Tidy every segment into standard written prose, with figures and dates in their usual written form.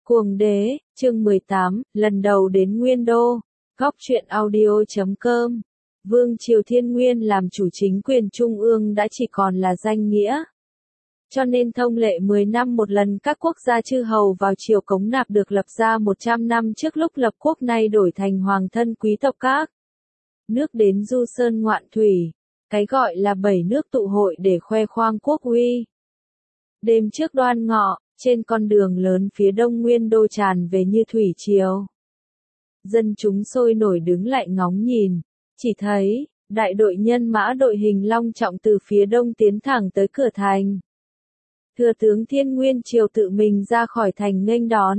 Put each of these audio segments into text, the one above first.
Cuồng đế, chương 18, lần đầu đến Nguyên Đô. Góc truyện audio.com. Vương triều Thiên Nguyên làm chủ chính quyền trung ương đã chỉ còn là danh nghĩa. Cho nên thông lệ 10 năm một lần các quốc gia chư hầu vào triều cống nạp được lập ra 100 năm trước lúc lập quốc, nay đổi thành hoàng thân quý tộc các nước đến du sơn ngoạn thủy. Cái gọi là 7 nước tụ hội để khoe khoang quốc uy. Đêm trước Đoan Ngọ, trên con đường lớn phía đông Nguyên Đô tràn về như thủy triều. Dân chúng sôi nổi đứng lại ngóng nhìn, chỉ thấy đại đội nhân mã đội hình long trọng từ phía đông tiến thẳng tới cửa thành. Thừa tướng Thiên Nguyên Triều tự mình ra khỏi thành nghênh đón.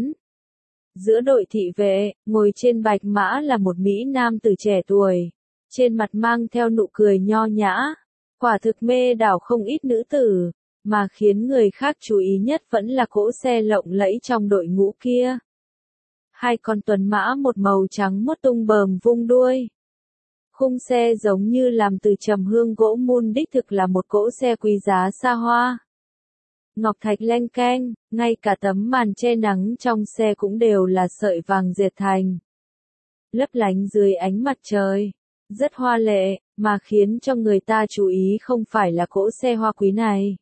Giữa đội thị vệ, ngồi trên bạch mã là một mỹ nam tử trẻ tuổi, trên mặt mang theo nụ cười nho nhã, quả thực mê đảo không ít nữ tử. Mà khiến người khác chú ý nhất vẫn là cỗ xe lộng lẫy trong đội ngũ kia. Hai con tuần mã một màu trắng mốt tung bờm vung đuôi. Khung xe giống như làm từ trầm hương gỗ mun, đích thực là một cỗ xe quý giá xa hoa. Ngọc thạch leng keng, ngay cả tấm màn che nắng trong xe cũng đều là sợi vàng dệt thành. Lấp lánh dưới ánh mặt trời, rất hoa lệ, mà khiến cho người ta chú ý không phải là cỗ xe hoa quý này.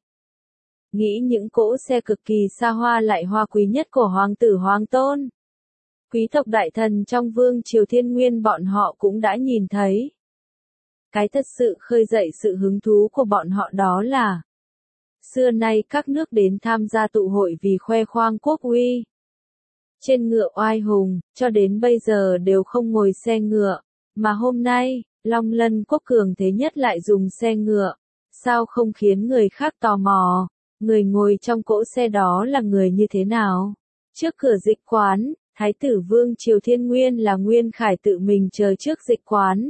Nghĩ những cỗ xe cực kỳ xa hoa lại hoa quý nhất của hoàng tử hoàng tôn. Quý tộc đại thần trong vương triều Thiên Nguyên bọn họ cũng đã nhìn thấy. Cái thật sự khơi dậy sự hứng thú của bọn họ đó là xưa nay các nước đến tham gia tụ hội vì khoe khoang quốc uy. Trên ngựa oai hùng, cho đến bây giờ đều không ngồi xe ngựa, mà hôm nay, Long Lân quốc cường thế nhất lại dùng xe ngựa. Sao không khiến người khác tò mò? Người ngồi trong cỗ xe đó là người như thế nào? Trước cửa dịch quán, Thái tử Vương triều Thiên Nguyên là Nguyên Khải tự mình chờ trước dịch quán.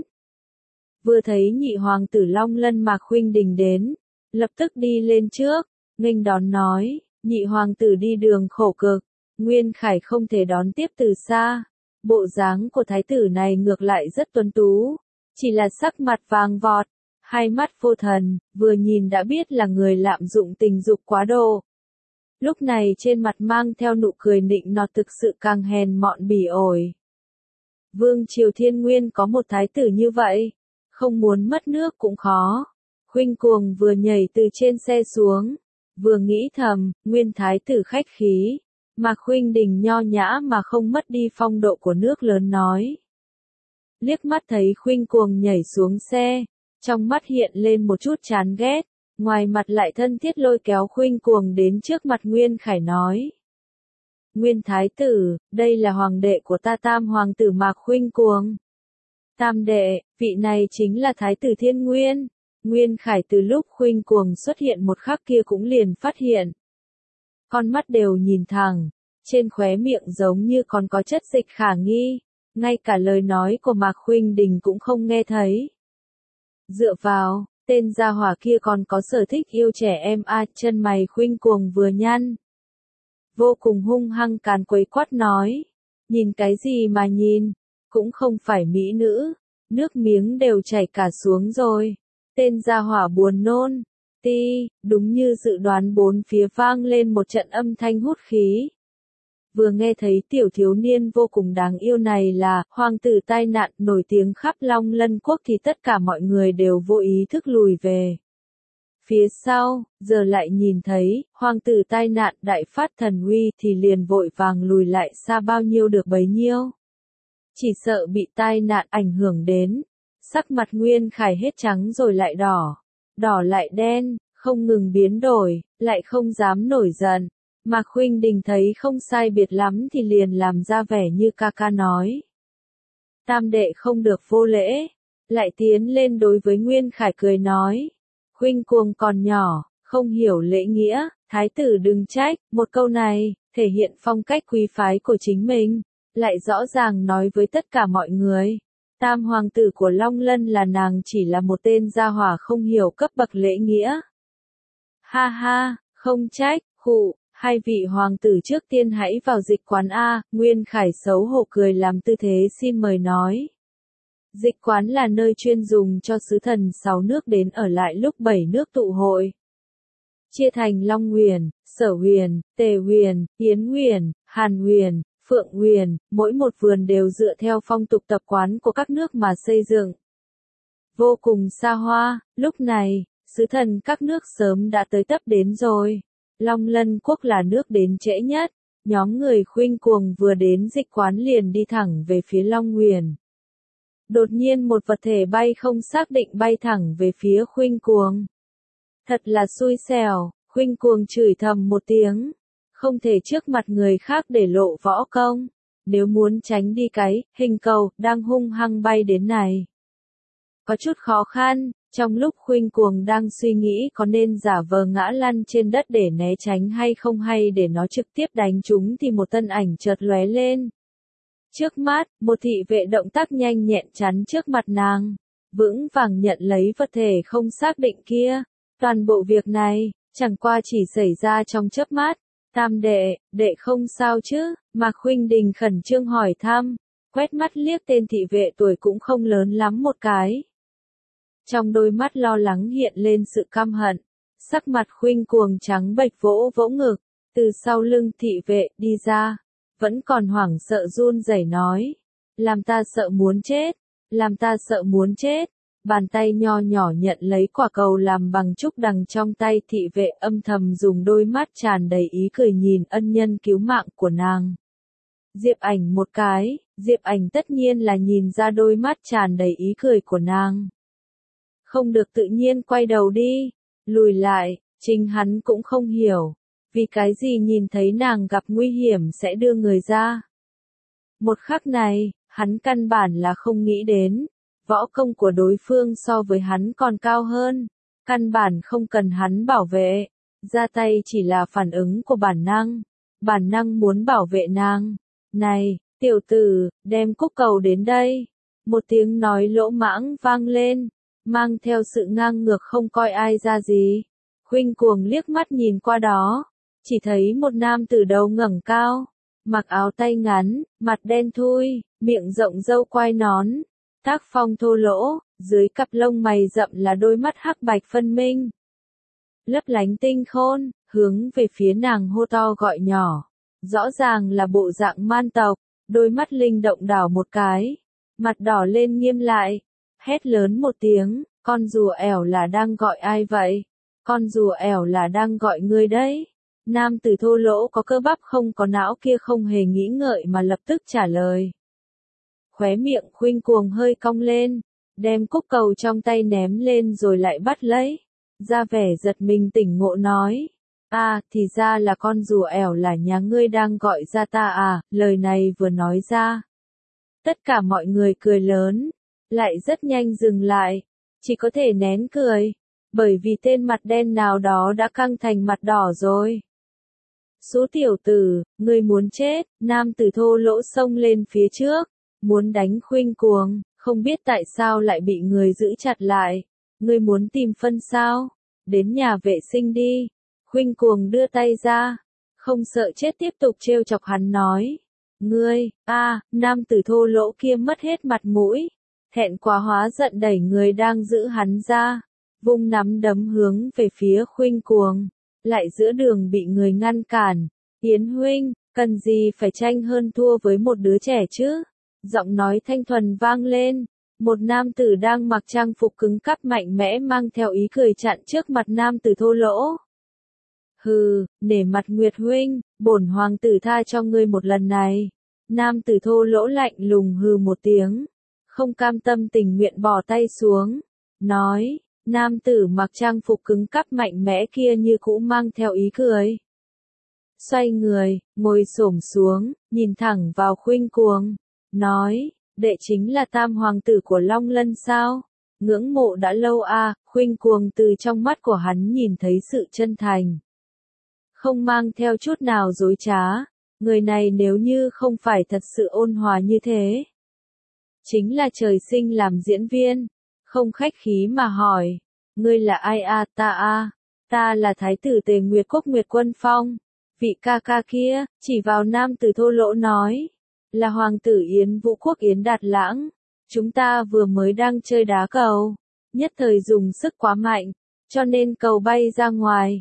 Vừa thấy nhị hoàng tử Long Lân Mạc Khuynh Đình đến, lập tức đi lên trước, nghênh đón nói, nhị hoàng tử đi đường khổ cực. Nguyên Khải không thể đón tiếp từ xa. Bộ dáng của thái tử này ngược lại rất tuấn tú, chỉ là sắc mặt vàng vọt. Hai mắt vô thần, vừa nhìn đã biết là người lạm dụng tình dục quá độ. Lúc này trên mặt mang theo nụ cười nịnh nọt, thực sự càng hèn mọn bỉ ổi. Vương triều Thiên Nguyên có một thái tử như vậy, không muốn mất nước cũng khó. Khuynh Cuồng vừa nhảy từ trên xe xuống, vừa nghĩ thầm, Nguyên thái tử khách khí, mà Khuynh Đình nho nhã mà không mất đi phong độ của nước lớn nói. Liếc mắt thấy Khuynh Cuồng nhảy xuống xe, trong mắt hiện lên một chút chán ghét, ngoài mặt lại thân thiết lôi kéo Khuynh Cuồng đến trước mặt Nguyên Khải nói. Nguyên thái tử, đây là hoàng đệ của ta, tam hoàng tử Mạc Khuynh Cuồng. Tam đệ, vị này chính là thái tử Thiên Nguyên. Nguyên Khải từ lúc Khuynh Cuồng xuất hiện một khắc kia cũng liền phát hiện. Con mắt đều nhìn thẳng, trên khóe miệng giống như còn có chất dịch khả nghi, ngay cả lời nói của Mạc Khuynh Đình cũng không nghe thấy. Dựa vào, tên gia hỏa kia còn có sở thích yêu trẻ em à, chân mày Khuynh Cuồng vừa nhăn. Vô cùng hung hăng càn quấy quát nói, nhìn cái gì mà nhìn, cũng không phải mỹ nữ, nước miếng đều chảy cả xuống rồi. Tên gia hỏa buồn nôn, ti, đúng như dự đoán bốn phía vang lên một trận âm thanh hút khí. Vừa nghe thấy tiểu thiếu niên vô cùng đáng yêu này là hoàng tử tai nạn nổi tiếng khắp Long Lân quốc thì tất cả mọi người đều vô ý thức lùi về. Phía sau, giờ lại nhìn thấy hoàng tử tai nạn đại phát thần uy thì liền vội vàng lùi lại xa bao nhiêu được bấy nhiêu. Chỉ sợ bị tai nạn ảnh hưởng đến. Sắc mặt Nguyên Khải hết trắng rồi lại đỏ, đỏ lại đen, không ngừng biến đổi, lại không dám nổi giận. Mạc Khuynh Đình thấy không sai biệt lắm thì liền làm ra vẻ như ca ca nói. Tam đệ không được vô lễ, lại tiến lên đối với Nguyên Khải cười nói. Khuynh Cuồng còn nhỏ, không hiểu lễ nghĩa, thái tử đừng trách. Một câu này, thể hiện phong cách quý phái của chính mình, lại rõ ràng nói với tất cả mọi người. Tam hoàng tử của Long Lân là nàng chỉ là một tên gia hỏa không hiểu cấp bậc lễ nghĩa. Ha ha, không trách, khụ. Hai vị hoàng tử trước tiên hãy vào dịch quán A, Nguyên Khải xấu hổ cười làm tư thế xin mời nói. Dịch quán là nơi chuyên dùng cho sứ thần 6 nước đến ở lại lúc 7 nước tụ hội. Chia thành Long Nguyền, Sở Huyền, Tề Huyền, Yến Huyền, Hàn Huyền, Phượng Huyền, mỗi một vườn đều dựa theo phong tục tập quán của các nước mà xây dựng. Vô cùng xa hoa, lúc này, sứ thần các nước sớm đã tới tấp đến rồi. Long Lân quốc là nước đến trễ nhất, nhóm người khuynh cuồng vừa đến dịch quán liền đi thẳng về phía Long Huyền. Đột nhiên một vật thể bay không xác định bay thẳng về phía khuynh cuồng. Thật là xui xẻo, khuynh cuồng chửi thầm một tiếng. Không thể trước mặt người khác để lộ võ công. Nếu muốn tránh đi cái hình cầu đang hung hăng bay đến này. Có chút khó khăn, trong lúc khuynh cuồng đang suy nghĩ có nên giả vờ ngã lăn trên đất để né tránh hay không hay để nó trực tiếp đánh chúng thì một thân ảnh chợt lóe lên. Trước mắt, một thị vệ động tác nhanh nhẹn chắn trước mặt nàng, vững vàng nhận lấy vật thể không xác định kia. Toàn bộ việc này, chẳng qua chỉ xảy ra trong chớp mắt. Tam đệ, đệ không sao chứ? Mạc Khuynh Đình khẩn trương hỏi thăm, quét mắt liếc tên thị vệ tuổi cũng không lớn lắm một cái. Trong đôi mắt lo lắng hiện lên sự căm hận, sắc mặt khuynh cuồng trắng bệch vỗ vỗ ngực, từ sau lưng thị vệ đi ra, vẫn còn hoảng sợ run rẩy nói, làm ta sợ muốn chết, làm ta sợ muốn chết. Bàn tay nho nhỏ nhận lấy quả cầu làm bằng trúc đằng trong tay thị vệ âm thầm dùng đôi mắt tràn đầy ý cười nhìn ân nhân cứu mạng của nàng. Diệp Ảnh một cái, Diệp Ảnh tất nhiên là nhìn ra đôi mắt tràn đầy ý cười của nàng. Không được tự nhiên quay đầu đi, lùi lại, chính hắn cũng không hiểu, vì cái gì nhìn thấy nàng gặp nguy hiểm sẽ đưa người ra. Một khắc này, hắn căn bản là không nghĩ đến. Võ công của đối phương so với hắn còn cao hơn, căn bản không cần hắn bảo vệ, ra tay chỉ là phản ứng của bản năng muốn bảo vệ nàng. Này, tiểu tử, đem cúc cầu đến đây. Một tiếng nói lỗ mãng vang lên, mang theo sự ngang ngược không coi ai ra gì. Khuynh cuồng liếc mắt nhìn qua đó, chỉ thấy một nam tử đầu ngẩng cao, mặc áo tay ngắn, mặt đen thui, miệng rộng râu quai nón. Tác phong thô lỗ, dưới cặp lông mày rậm là đôi mắt hắc bạch phân minh. Lấp lánh tinh khôn, hướng về phía nàng hô to gọi nhỏ. Rõ ràng là bộ dạng man tộc, đôi mắt linh động đảo một cái. Mặt đỏ lên nghiêm lại, hét lớn một tiếng, con rùa ẻo là đang gọi ai vậy? Con rùa ẻo là đang gọi ngươi đấy. Nam tử thô lỗ có cơ bắp không có não kia không hề nghĩ ngợi mà lập tức trả lời. Khóe miệng khuynh cuồng hơi cong lên, đem cúc cầu trong tay ném lên rồi lại bắt lấy. Ra vẻ giật mình tỉnh ngộ nói, thì ra là con rùa ẻo là nhà ngươi đang gọi ra ta à, lời này vừa nói ra. Tất cả mọi người cười lớn, lại rất nhanh dừng lại, chỉ có thể nén cười, bởi vì tên mặt đen nào đó đã căng thành mặt đỏ rồi. Số tiểu tử, ngươi muốn chết, nam tử thô lỗ xông lên phía trước. Muốn đánh khuynh cuồng, không biết tại sao lại bị người giữ chặt lại. Ngươi muốn tìm phân sao? Đến nhà vệ sinh đi. Khuynh cuồng đưa tay ra. Không sợ chết tiếp tục trêu chọc hắn nói. Ngươi, nam tử thô lỗ kia mất hết mặt mũi. Thẹn quá hóa giận đẩy người đang giữ hắn ra. Vung nắm đấm hướng về phía khuynh cuồng. Lại giữa đường bị người ngăn cản. Yến huynh, cần gì phải tranh hơn thua với một đứa trẻ chứ? Giọng nói thanh thuần vang lên, một nam tử đang mặc trang phục cứng cáp mạnh mẽ mang theo ý cười chặn trước mặt nam tử thô lỗ. Hừ, nể mặt Nguyệt huynh, bổn hoàng tử tha cho ngươi một lần này. Nam tử thô lỗ lạnh lùng hừ một tiếng, không cam tâm tình nguyện bỏ tay xuống, nói, nam tử mặc trang phục cứng cáp mạnh mẽ kia như cũ mang theo ý cười. Xoay người, ngồi xổm xuống, nhìn thẳng vào khuynh cuồng. Nói, đệ chính là tam hoàng tử của Long Lân sao? Ngưỡng mộ đã lâu khuynh cuồng từ trong mắt của hắn nhìn thấy sự chân thành. Không mang theo chút nào dối trá, người này nếu như không phải thật sự ôn hòa như thế. Chính là trời sinh làm diễn viên, không khách khí mà hỏi, ngươi là ai ta là thái tử Tề Nguyệt Quốc Nguyệt Quân Phong, vị ca ca kia, chỉ vào nam tử thô lỗ nói. Là hoàng tử Yến Vũ Quốc Yến Đạt Lãng, chúng ta vừa mới đang chơi đá cầu, nhất thời dùng sức quá mạnh, cho nên cầu bay ra ngoài,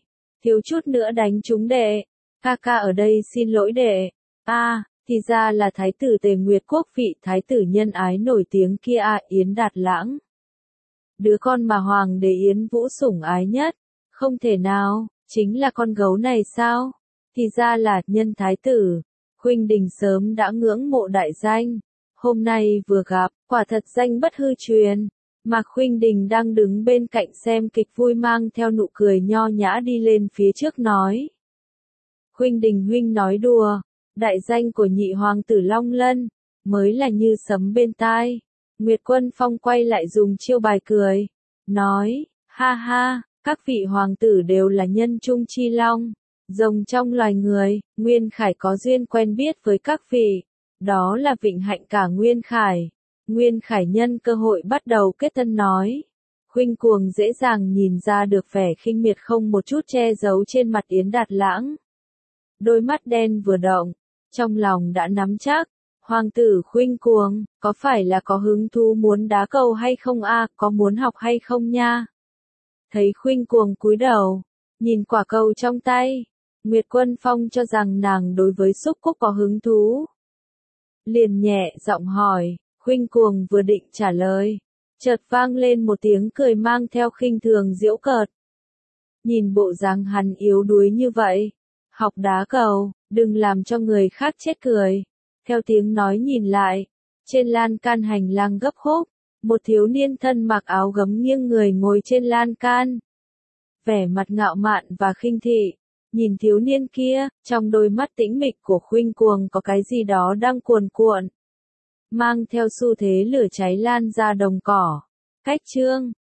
thiếu chút nữa đánh trúng đệ. Ca ca ở đây xin lỗi đệ. Thì ra là thái tử Tề Nguyệt Quốc vị thái tử nhân ái nổi tiếng kia Yến Đạt Lãng. Đứa con mà Hoàng đế Yến Vũ sủng ái nhất. Không thể nào, chính là con gấu này sao? Thì ra là nhân thái tử. Khuynh Đình sớm đã ngưỡng mộ đại danh. Hôm nay vừa gặp, quả thật danh bất hư truyền. Mạc Khuynh Đình đang đứng bên cạnh xem kịch vui mang theo nụ cười nho nhã đi lên phía trước nói. Khuynh Đình huynh nói đùa, đại danh của nhị hoàng tử Long Lân, mới là như sấm bên tai. Nguyệt Quân Phong quay lại dùng chiêu bài cười, nói, ha ha, các vị hoàng tử đều là nhân trung chi long, rồng trong loài người, Nguyên Khải có duyên quen biết với các vị, đó là vịnh hạnh cả Nguyên Khải. Nguyên Khải nhân cơ hội bắt đầu kết thân nói. Khuynh Cuồng dễ dàng nhìn ra được vẻ khinh miệt không một chút che giấu trên mặt Yến Đạt Lãng. Đôi mắt đen vừa động, trong lòng đã nắm chắc. Hoàng tử Khuynh Cuồng, có phải là có hứng thú muốn đá cầu hay không có muốn học hay không nha? Thấy Khuynh Cuồng cúi đầu, nhìn quả cầu trong tay, Nguyệt Quân Phong cho rằng nàng đối với xúc cúc có hứng thú. Liền nhẹ giọng hỏi. Khuynh Cuồng vừa định trả lời, chợt vang lên một tiếng cười mang theo khinh thường giễu cợt. Nhìn bộ dáng hắn yếu đuối như vậy, học đá cầu, đừng làm cho người khác chết cười. Theo tiếng nói nhìn lại, trên lan can hành lang gấp khúc, một thiếu niên thân mặc áo gấm nghiêng người ngồi trên lan can. Vẻ mặt ngạo mạn và khinh thị, nhìn thiếu niên kia, trong đôi mắt tĩnh mịch của Khuynh Cuồng có cái gì đó đang cuồn cuộn. Mang theo xu thế lửa cháy lan ra đồng cỏ. Cách chương